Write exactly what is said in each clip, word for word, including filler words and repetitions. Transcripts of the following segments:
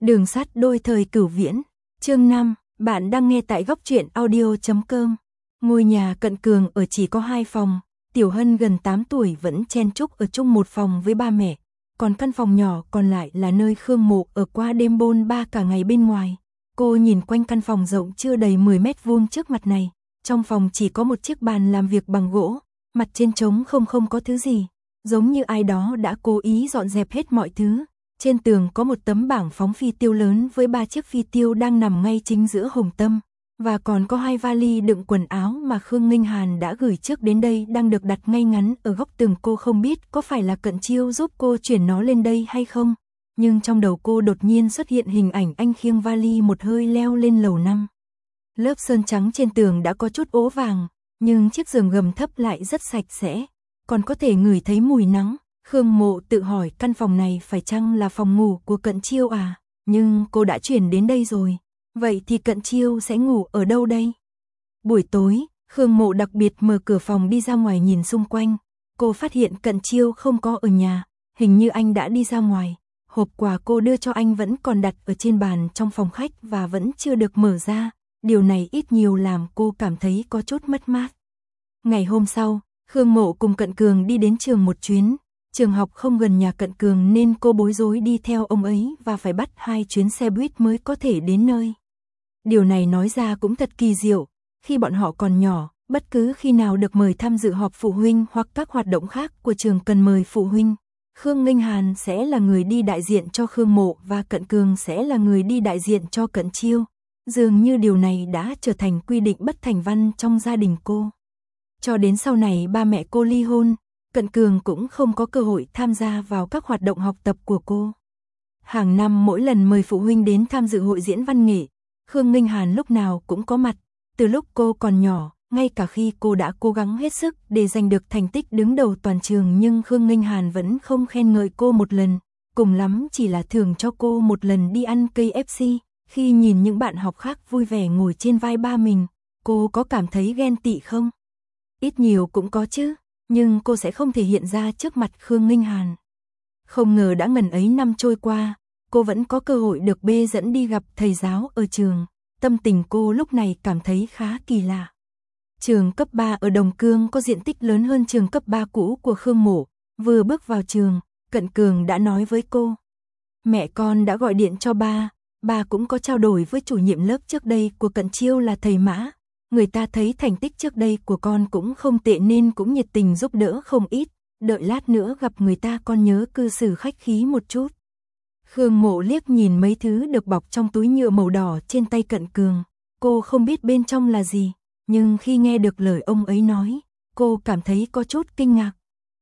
Đường sắt đôi thời cửu viễn, chương năm, bạn đang nghe tại góc truyện audio chấm com. Ngôi nhà Cận Cường ở chỉ có hai phòng, Tiểu Hân gần tám tuổi vẫn chen chúc ở chung một phòng với ba mẹ, còn căn phòng nhỏ còn lại là nơi Khương Mộ ở qua đêm bôn ba cả ngày bên ngoài. Cô nhìn quanh căn phòng rộng chưa đầy mười mét vuông trước mặt này, trong phòng chỉ có một chiếc bàn làm việc bằng gỗ, mặt trên trống không không có thứ gì, giống như ai đó đã cố ý dọn dẹp hết mọi thứ. Trên tường có một tấm bảng phóng phi tiêu lớn với ba chiếc phi tiêu đang nằm ngay chính giữa hồng tâm, và còn có hai vali đựng quần áo mà Khương Nghinh Hàn đã gửi trước đến đây đang được đặt ngay ngắn ở góc tường. Cô không biết có phải là Cận Chiêu giúp cô chuyển nó lên đây hay không, nhưng trong đầu cô đột nhiên xuất hiện hình ảnh anh khiêng vali một hơi leo lên lầu năm. Lớp sơn trắng trên tường đã có chút ố vàng, nhưng chiếc giường gầm thấp lại rất sạch sẽ, còn có thể ngửi thấy mùi nắng. Khương Mộ tự hỏi căn phòng này phải chăng là phòng ngủ của Cận Chiêu à, nhưng cô đã chuyển đến đây rồi, vậy thì Cận Chiêu sẽ ngủ ở đâu đây? Buổi tối, Khương Mộ đặc biệt mở cửa phòng đi ra ngoài nhìn xung quanh, cô phát hiện Cận Chiêu không có ở nhà, hình như anh đã đi ra ngoài. Hộp quà cô đưa cho anh vẫn còn đặt ở trên bàn trong phòng khách và vẫn chưa được mở ra, điều này ít nhiều làm cô cảm thấy có chút mất mát. Ngày hôm sau, Khương Mộ cùng Cận Cường đi đến trường một chuyến. Trường học không gần nhà Cận Cường nên cô bối rối đi theo ông ấy và phải bắt hai chuyến xe buýt mới có thể đến nơi. Điều này nói ra cũng thật kỳ diệu, khi bọn họ còn nhỏ, bất cứ khi nào được mời tham dự họp phụ huynh hoặc các hoạt động khác của trường cần mời phụ huynh, Khương Nghinh Hàn sẽ là người đi đại diện cho Khương Mộ và Cận Cường sẽ là người đi đại diện cho Cận Chiêu. Dường như điều này đã trở thành quy định bất thành văn trong gia đình cô. Cho đến sau này ba mẹ cô ly hôn, Cận Cường cũng không có cơ hội tham gia vào các hoạt động học tập của cô. Hàng năm mỗi lần mời phụ huynh đến tham dự hội diễn văn nghệ, Khương Nghinh Hàn lúc nào cũng có mặt. Từ lúc cô còn nhỏ, ngay cả khi cô đã cố gắng hết sức để giành được thành tích đứng đầu toàn trường, nhưng Khương Nghinh Hàn vẫn không khen ngợi cô một lần, cùng lắm chỉ là thưởng cho cô một lần đi ăn ca ép xê. Khi nhìn những bạn học khác vui vẻ ngồi trên vai ba mình, cô có cảm thấy ghen tị không? Ít nhiều cũng có chứ, nhưng cô sẽ không thể hiện ra trước mặt Khương Nghinh Hàn. Không ngờ đã ngần ấy năm trôi qua, cô vẫn có cơ hội được bê dẫn đi gặp thầy giáo ở trường. Tâm tình cô lúc này cảm thấy khá kỳ lạ. Trường cấp ba ở Đồng Cương có diện tích lớn hơn trường cấp ba cũ của Khương Mộ. Vừa bước vào trường, Cận Cường đã nói với cô: mẹ con đã gọi điện cho ba, ba cũng có trao đổi với chủ nhiệm lớp trước đây của Cận Chiêu là thầy Mã. Người ta thấy thành tích trước đây của con cũng không tệ nên cũng nhiệt tình giúp đỡ không ít, đợi lát nữa gặp người ta con nhớ cư xử khách khí một chút. Khương Mộ liếc nhìn mấy thứ được bọc trong túi nhựa màu đỏ trên tay Cận Cường, cô không biết bên trong là gì, nhưng khi nghe được lời ông ấy nói, cô cảm thấy có chút kinh ngạc.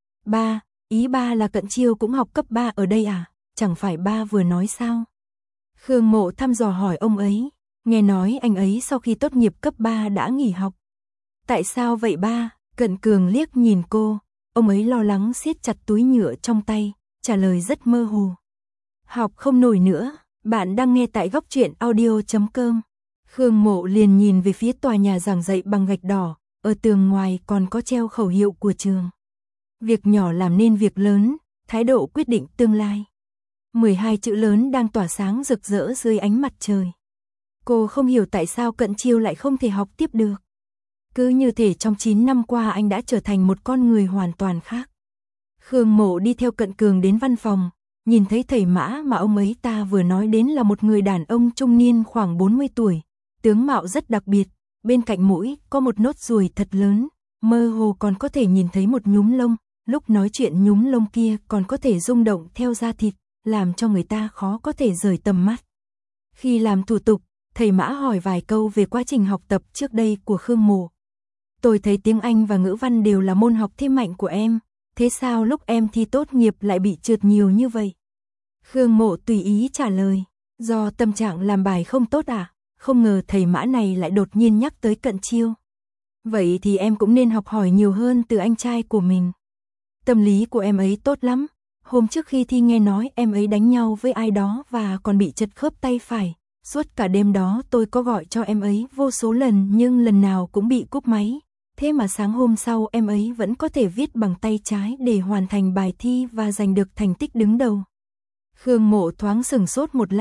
Ba, ý ba là Cận Chiêu cũng học cấp ba ở đây à, chẳng phải ba vừa nói sao? Khương Mộ thăm dò hỏi ông ấy. Nghe nói anh ấy sau khi tốt nghiệp cấp ba đã nghỉ học. Tại sao vậy ba? Cận Cường liếc nhìn cô, ông ấy lo lắng siết chặt túi nhựa trong tay, trả lời rất mơ hồ. Học không nổi nữa, bạn đang nghe tại góc truyện audio chấm com. Khương Mộ liền nhìn về phía tòa nhà giảng dạy bằng gạch đỏ, ở tường ngoài còn có treo khẩu hiệu của trường. Việc nhỏ làm nên việc lớn, thái độ quyết định tương lai. mười hai chữ lớn đang tỏa sáng rực rỡ dưới ánh mặt trời. Cô không hiểu tại sao Cận Chiêu lại không thể học tiếp được. Cứ như thể trong chín năm qua anh đã trở thành một con người hoàn toàn khác. Khương Mộ đi theo Cận Cường đến văn phòng, nhìn thấy thầy Mã mà ông ấy ta vừa nói đến là một người đàn ông trung niên khoảng bốn mươi tuổi, tướng mạo rất đặc biệt, bên cạnh mũi có một nốt ruồi thật lớn, mơ hồ còn có thể nhìn thấy một nhúm lông, lúc nói chuyện nhúm lông kia còn có thể rung động theo da thịt, làm cho người ta khó có thể rời tầm mắt. Khi làm thủ tục, thầy Mã hỏi vài câu về quá trình học tập trước đây của Khương Mộ. Tôi thấy tiếng Anh và ngữ văn đều là môn học thế mạnh của em, thế sao lúc em thi tốt nghiệp lại bị trượt nhiều như vậy? Khương Mộ tùy ý trả lời, do tâm trạng làm bài không tốt à? Không ngờ thầy Mã này lại đột nhiên nhắc tới Cận Chiêu. Vậy thì em cũng nên học hỏi nhiều hơn từ anh trai của mình. Tâm lý của em ấy tốt lắm, hôm trước khi thi nghe nói em ấy đánh nhau với ai đó và còn bị chật khớp tay phải. Suốt cả đêm đó tôi có gọi cho em ấy vô số lần nhưng lần nào cũng bị cúp máy. Thế mà sáng hôm sau em ấy vẫn có thể viết bằng tay trái để hoàn thành bài thi và giành được thành tích đứng đầu. Khương Mộ thoáng sửng sốt một lát,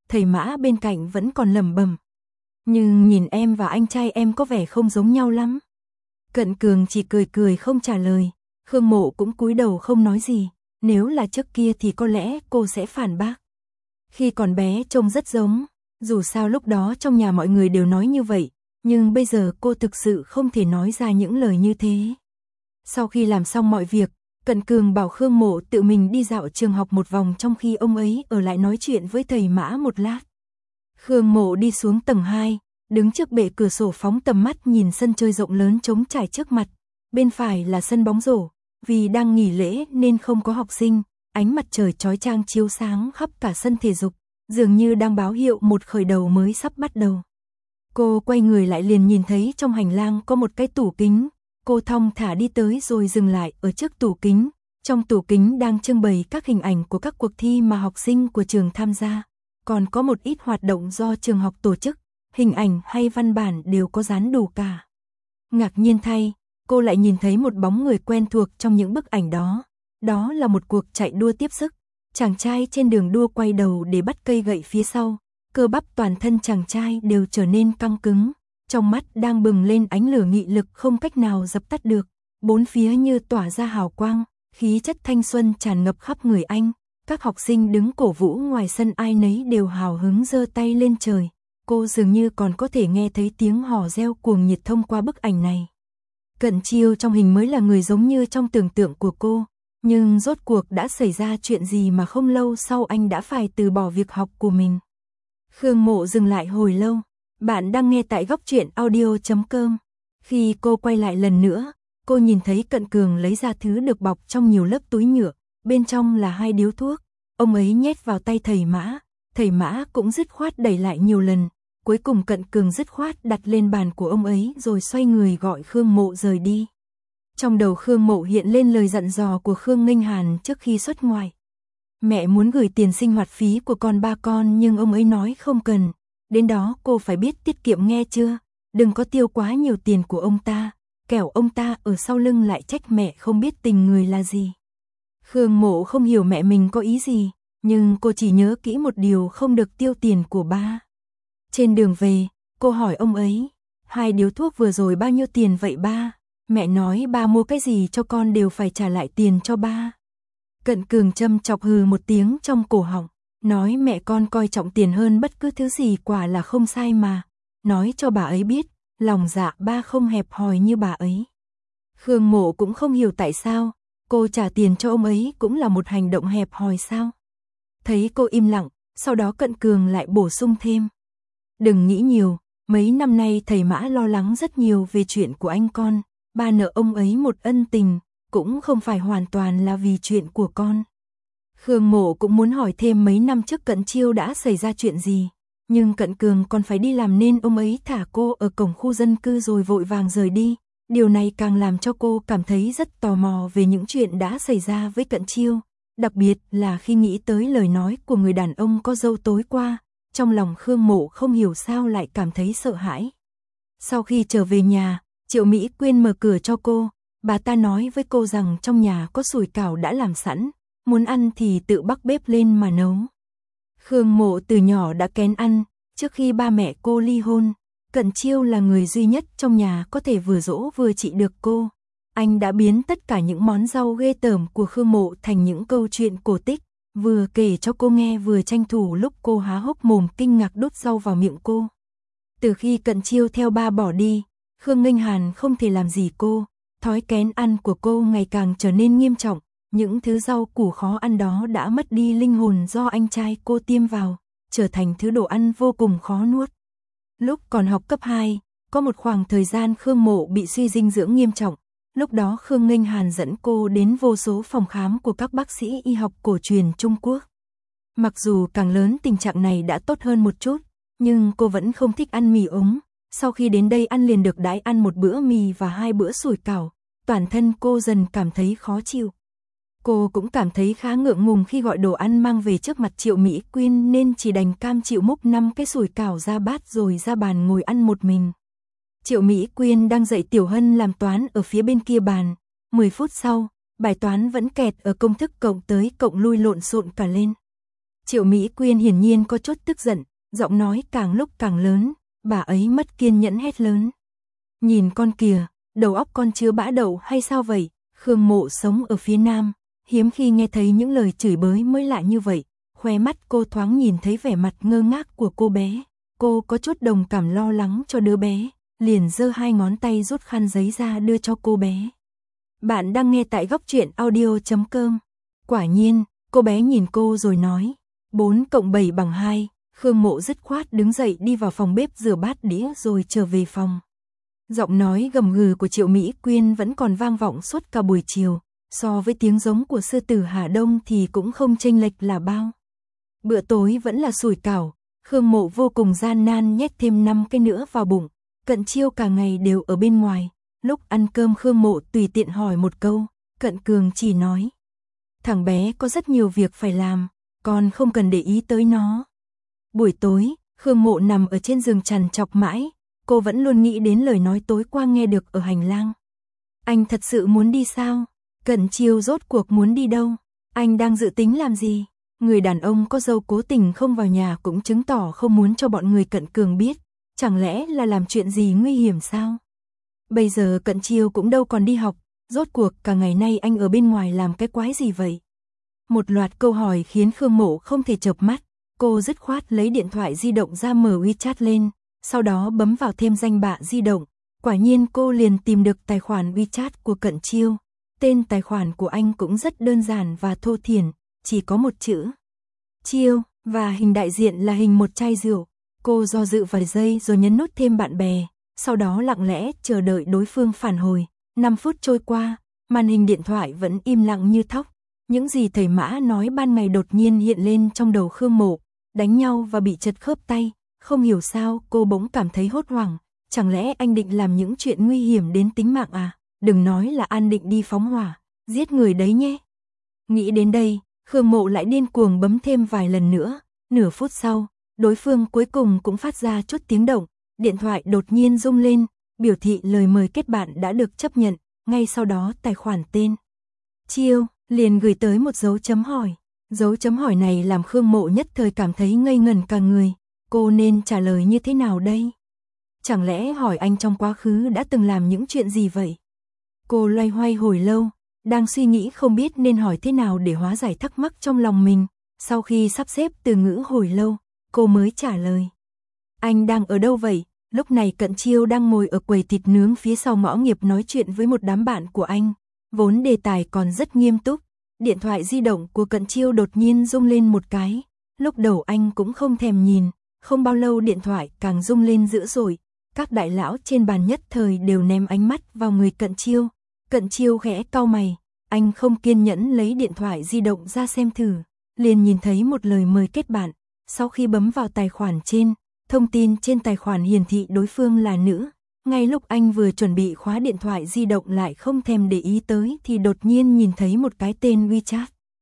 thầy Mã bên cạnh vẫn còn lẩm bẩm. Nhưng nhìn em và anh trai em có vẻ không giống nhau lắm. Cận Cường chỉ cười cười không trả lời, Khương Mộ cũng cúi đầu không nói gì, nếu là trước kia thì có lẽ cô sẽ phản bác. Khi còn bé trông rất giống, dù sao lúc đó trong nhà mọi người đều nói như vậy, nhưng bây giờ cô thực sự không thể nói ra những lời như thế. Sau khi làm xong mọi việc, Cận Cường bảo Khương Mộ tự mình đi dạo trường học một vòng trong khi ông ấy ở lại nói chuyện với thầy Mã một lát. Khương Mộ đi xuống tầng hai, đứng trước bệ cửa sổ phóng tầm mắt nhìn sân chơi rộng lớn trống trải trước mặt. Bên phải là sân bóng rổ, vì đang nghỉ lễ nên không có học sinh, ánh mặt trời chói chang chiếu sáng khắp cả sân thể dục, dường như đang báo hiệu một khởi đầu mới sắp bắt đầu. Cô quay người lại liền nhìn thấy trong hành lang có một cái tủ kính, cô thong thả đi tới rồi dừng lại ở trước tủ kính. Trong tủ kính đang trưng bày các hình ảnh của các cuộc thi mà học sinh của trường tham gia, còn có một ít hoạt động do trường học tổ chức, hình ảnh hay văn bản đều có dán đủ cả. Ngạc nhiên thay, cô lại nhìn thấy một bóng người quen thuộc trong những bức ảnh đó. Đó là một cuộc chạy đua tiếp sức. Chàng trai trên đường đua quay đầu để bắt cây gậy phía sau, cơ bắp toàn thân chàng trai đều trở nên căng cứng, trong mắt đang bừng lên ánh lửa nghị lực không cách nào dập tắt được, bốn phía như tỏa ra hào quang, khí chất thanh xuân tràn ngập khắp người anh. Các học sinh đứng cổ vũ ngoài sân ai nấy đều hào hứng giơ tay lên trời. Cô dường như còn có thể nghe thấy tiếng hò reo cuồng nhiệt thông qua bức ảnh này. Cận Chiêu trong hình mới là người giống như trong tưởng tượng của cô, nhưng rốt cuộc đã xảy ra chuyện gì mà không lâu sau anh đã phải từ bỏ việc học của mình. Khương Mộ dừng lại hồi lâu. Bạn đang nghe tại góc truyện audio chấm com. Khi cô quay lại lần nữa, cô nhìn thấy Cận Cường lấy ra thứ được bọc trong nhiều lớp túi nhựa, bên trong là hai điếu thuốc. Ông ấy nhét vào tay thầy Mã, thầy Mã cũng dứt khoát đẩy lại nhiều lần. Cuối cùng Cận Cường dứt khoát đặt lên bàn của ông ấy rồi xoay người gọi Khương Mộ rời đi. Trong đầu Khương Mộ hiện lên lời dặn dò của Khương Nghênh Hàn trước khi xuất ngoại. Mẹ muốn gửi tiền sinh hoạt phí của con ba con nhưng ông ấy nói không cần. Đến đó cô phải biết tiết kiệm nghe chưa, đừng có tiêu quá nhiều tiền của ông ta, kẻo ông ta ở sau lưng lại trách mẹ không biết tình người là gì. Khương Mộ không hiểu mẹ mình có ý gì, nhưng cô chỉ nhớ kỹ một điều không được tiêu tiền của ba. Trên đường về, cô hỏi ông ấy, hai điếu thuốc vừa rồi bao nhiêu tiền vậy ba? Mẹ nói ba mua cái gì cho con đều phải trả lại tiền cho ba. Cận Cường châm chọc hừ một tiếng trong cổ họng, nói mẹ con coi trọng tiền hơn bất cứ thứ gì quả là không sai mà. Nói cho bà ấy biết, lòng dạ ba không hẹp hòi như bà ấy. Khương Mộ cũng không hiểu tại sao, cô trả tiền cho ông ấy cũng là một hành động hẹp hòi sao. Thấy cô im lặng, sau đó Cận Cường lại bổ sung thêm. Đừng nghĩ nhiều, mấy năm nay thầy Mã lo lắng rất nhiều về chuyện của anh con, ba nợ ông ấy một ân tình, cũng không phải hoàn toàn là vì chuyện của con. Khương Mộ cũng muốn hỏi thêm mấy năm trước Cận Chiêu đã xảy ra chuyện gì, nhưng Cận Cường còn phải đi làm nên ông ấy thả cô ở cổng khu dân cư rồi vội vàng rời đi. Điều này càng làm cho cô cảm thấy rất tò mò về những chuyện đã xảy ra với Cận Chiêu, đặc biệt là khi nghĩ tới lời nói của người đàn ông có râu tối qua, trong lòng Khương Mộ không hiểu sao lại cảm thấy sợ hãi. Sau khi trở về nhà, Triệu Mỹ Quyên mở cửa cho cô, bà ta nói với cô rằng trong nhà có sủi cảo đã làm sẵn, muốn ăn thì tự bắc bếp lên mà nấu. Khương Mộ từ nhỏ đã kén ăn, trước khi ba mẹ cô ly hôn, Cận Chiêu là người duy nhất trong nhà có thể vừa dỗ vừa trị được cô. Anh đã biến tất cả những món rau ghê tởm của Khương Mộ thành những câu chuyện cổ tích, vừa kể cho cô nghe vừa tranh thủ lúc cô há hốc mồm kinh ngạc đút rau vào miệng cô. Từ khi Cận Chiêu theo ba bỏ đi, Khương Nghênh Hàn không thể làm gì cô, thói kén ăn của cô ngày càng trở nên nghiêm trọng, những thứ rau củ khó ăn đó đã mất đi linh hồn do anh trai cô tiêm vào, trở thành thứ đồ ăn vô cùng khó nuốt. Lúc còn học cấp hai, có một khoảng thời gian Khương Mộ bị suy dinh dưỡng nghiêm trọng, lúc đó Khương Nghênh Hàn dẫn cô đến vô số phòng khám của các bác sĩ y học cổ truyền Trung Quốc. Mặc dù càng lớn tình trạng này đã tốt hơn một chút, nhưng cô vẫn không thích ăn mì ống. Sau khi đến đây ăn liền được đãi ăn một bữa mì và hai bữa sủi cảo, toàn thân cô dần cảm thấy khó chịu. Cô cũng cảm thấy khá ngượng ngùng khi gọi đồ ăn mang về trước mặt Triệu Mỹ Quyên nên chỉ đành cam chịu múc năm cái sủi cảo ra bát rồi ra bàn ngồi ăn một mình. Triệu Mỹ Quyên đang dạy Tiểu Hân làm toán ở phía bên kia bàn. mười phút sau, bài toán vẫn kẹt ở công thức cộng tới cộng lui lộn xộn cả lên. Triệu Mỹ Quyên hiển nhiên có chút tức giận, giọng nói càng lúc càng lớn, bà ấy mất kiên nhẫn hét lớn. Nhìn con kìa, đầu óc con chứa bã đậu hay sao vậy? Khương Mộ sống ở phía Nam, hiếm khi nghe thấy những lời chửi bới mới lạ như vậy. Khóe mắt cô thoáng nhìn thấy vẻ mặt ngơ ngác của cô bé. Cô có chút đồng cảm lo lắng cho đứa bé, liền giơ hai ngón tay rút khăn giấy ra đưa cho cô bé. Bạn đang nghe tại góc truyện audio chấm com. Quả nhiên, cô bé nhìn cô rồi nói, bốn cộng bảy bằng hai. Khương Mộ dứt khoát đứng dậy đi vào phòng bếp rửa bát đĩa rồi trở về phòng. Giọng nói gầm gừ của Triệu Mỹ Quyên vẫn còn vang vọng suốt cả buổi chiều, so với tiếng giống của sư tử Hà Đông thì cũng không chênh lệch là bao. Bữa tối vẫn là sủi cảo, Khương Mộ vô cùng gian nan nhét thêm năm cái nữa vào bụng. Cận Chiêu cả ngày đều ở bên ngoài, lúc ăn cơm Khương Mộ tùy tiện hỏi một câu, Cận Cường chỉ nói: "Thằng bé có rất nhiều việc phải làm, con không cần để ý tới nó." Buổi tối, Khương Mộ nằm ở trên giường trằn trọc mãi, cô vẫn luôn nghĩ đến lời nói tối qua nghe được ở hành lang. Anh thật sự muốn đi sao? Cận Chiêu rốt cuộc muốn đi đâu? Anh đang dự tính làm gì? Người đàn ông có dâu cố tình không vào nhà cũng chứng tỏ không muốn cho bọn người Cận Cường biết, chẳng lẽ là làm chuyện gì nguy hiểm sao? Bây giờ Cận Chiêu cũng đâu còn đi học, rốt cuộc cả ngày nay anh ở bên ngoài làm cái quái gì vậy? Một loạt câu hỏi khiến Khương Mộ không thể chợp mắt, cô dứt khoát lấy điện thoại di động ra mở WeChat lên, sau đó bấm vào thêm danh bạ di động, quả nhiên cô liền tìm được tài khoản WeChat của Cận Chiêu. Tên tài khoản của anh cũng rất đơn giản và thô thiển, chỉ có một chữ Chiêu, và hình đại diện là hình một chai rượu. Cô do dự vài giây rồi nhấn nút thêm bạn bè, sau đó lặng lẽ chờ đợi đối phương phản hồi. năm phút trôi qua, màn hình điện thoại vẫn im lặng như thóc. Những gì thầy Mã nói ban ngày đột nhiên hiện lên trong đầu Khương Mộ, đánh nhau và bị chật khớp tay. Không hiểu sao cô bỗng cảm thấy hốt hoảng, chẳng lẽ anh định làm những chuyện nguy hiểm đến tính mạng à? Đừng nói là An định đi phóng hỏa, giết người đấy nhé. Nghĩ đến đây, Khương Mộ lại điên cuồng bấm thêm vài lần nữa. Nửa phút sau, đối phương cuối cùng cũng phát ra chút tiếng động, điện thoại đột nhiên rung lên, biểu thị lời mời kết bạn đã được chấp nhận, ngay sau đó tài khoản tên Chiêu liền gửi tới một dấu chấm hỏi. Dấu chấm hỏi này làm Khương Mộ nhất thời cảm thấy ngây ngẩn cả người, cô nên trả lời như thế nào đây? Chẳng lẽ hỏi anh trong quá khứ đã từng làm những chuyện gì vậy? Cô loay hoay hồi lâu, đang suy nghĩ không biết nên hỏi thế nào để hóa giải thắc mắc trong lòng mình. Sau khi sắp xếp từ ngữ hồi lâu, cô mới trả lời. Anh đang ở đâu vậy? Lúc này Cận Chiêu đang ngồi ở quầy thịt nướng phía sau ngõ nghiệp nói chuyện với một đám bạn của anh. Vốn đề tài còn rất nghiêm túc, điện thoại di động của Cận Chiêu đột nhiên rung lên một cái. Lúc đầu anh cũng không thèm nhìn, không bao lâu điện thoại càng rung lên dữ dội. Các đại lão trên bàn nhất thời đều ném ánh mắt vào người Cận Chiêu. Cận Chiêu khẽ cau mày, anh không kiên nhẫn lấy điện thoại di động ra xem thử, liền nhìn thấy một lời mời kết bạn. Sau khi bấm vào tài khoản trên, thông tin trên tài khoản hiển thị đối phương là nữ. Ngay lúc anh vừa chuẩn bị khóa điện thoại di động lại không thèm để ý tới thì đột nhiên nhìn thấy một cái tên WeChat.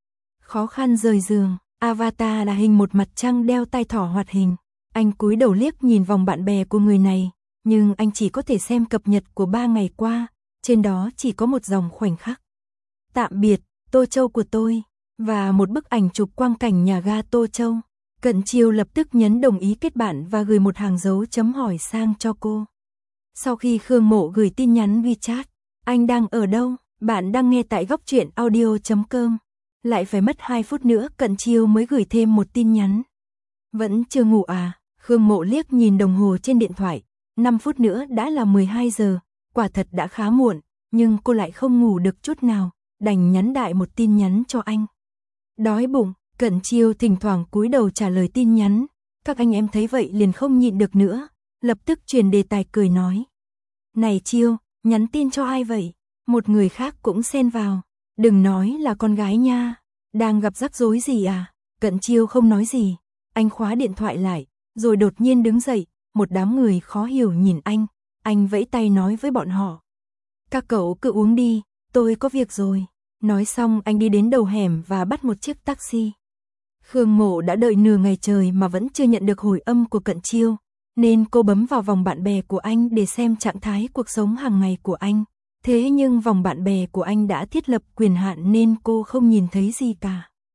Khó khăn rời giường, avatar là hình một mặt trăng đeo tai thỏ hoạt hình. Anh cúi đầu liếc nhìn vòng bạn bè của người này, nhưng anh chỉ có thể xem cập nhật của ba ngày qua, trên đó chỉ có một dòng khoảnh khắc. Tạm biệt, Tô Châu của tôi, và một bức ảnh chụp quang cảnh nhà ga Tô Châu. Cận Chiêu lập tức nhấn đồng ý kết bạn và gửi một hàng dấu chấm hỏi sang cho cô. Sau khi Khương Mộ gửi tin nhắn WeChat, anh đang ở đâu? Bạn đang nghe tại góc truyện audio chấm com. Lại phải mất hai phút nữa Cận Chiêu mới gửi thêm một tin nhắn. Vẫn chưa ngủ à? Khương Mộ liếc nhìn đồng hồ trên điện thoại, năm phút nữa đã là mười hai giờ, quả thật đã khá muộn, nhưng cô lại không ngủ được chút nào, đành nhắn đại một tin nhắn cho anh. Đói bụng, Cận Chiêu thỉnh thoảng cúi đầu trả lời tin nhắn, các anh em thấy vậy liền không nhịn được nữa, lập tức chuyển đề tài cười nói. Này Chiêu, nhắn tin cho ai vậy? Một người khác cũng xen vào, đừng nói là con gái nha, đang gặp rắc rối gì à? Cận Chiêu không nói gì, anh khóa điện thoại lại, rồi đột nhiên đứng dậy, một đám người khó hiểu nhìn anh, anh vẫy tay nói với bọn họ. Các cậu cứ uống đi, tôi có việc rồi. Nói xong anh đi đến đầu hẻm và bắt một chiếc taxi. Khương Mộ đã đợi nửa ngày trời mà vẫn chưa nhận được hồi âm của Cận Chiêu, nên cô bấm vào vòng bạn bè của anh để xem trạng thái cuộc sống hàng ngày của anh. Thế nhưng vòng bạn bè của anh đã thiết lập quyền hạn nên cô không nhìn thấy gì cả.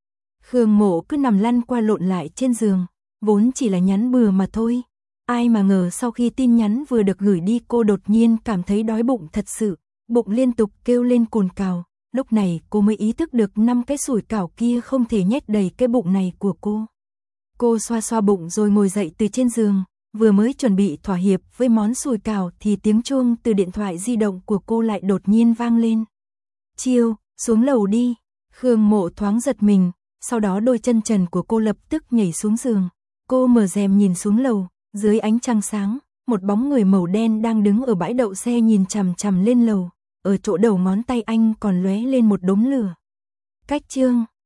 Khương Mộ cứ nằm lăn qua lộn lại trên giường, vốn chỉ là nhắn bừa mà thôi. Ai mà ngờ sau khi tin nhắn vừa được gửi đi cô đột nhiên cảm thấy đói bụng thật sự, bụng liên tục kêu lên cồn cào. Lúc này cô mới ý thức được năm cái sủi cảo kia không thể nhét đầy cái bụng này của cô. Cô xoa xoa bụng rồi ngồi dậy từ trên giường, vừa mới chuẩn bị thỏa hiệp với món sủi cảo thì tiếng chuông từ điện thoại di động của cô lại đột nhiên vang lên. Chiêu, xuống lầu đi. Khương Mộ thoáng giật mình, sau đó đôi chân trần của cô lập tức nhảy xuống giường. Cô mở rèm nhìn xuống lầu, dưới ánh trăng sáng, một bóng người màu đen đang đứng ở bãi đậu xe nhìn chằm chằm lên lầu. Ở chỗ đầu ngón tay anh còn lóe lên một đốm lửa. Cách chương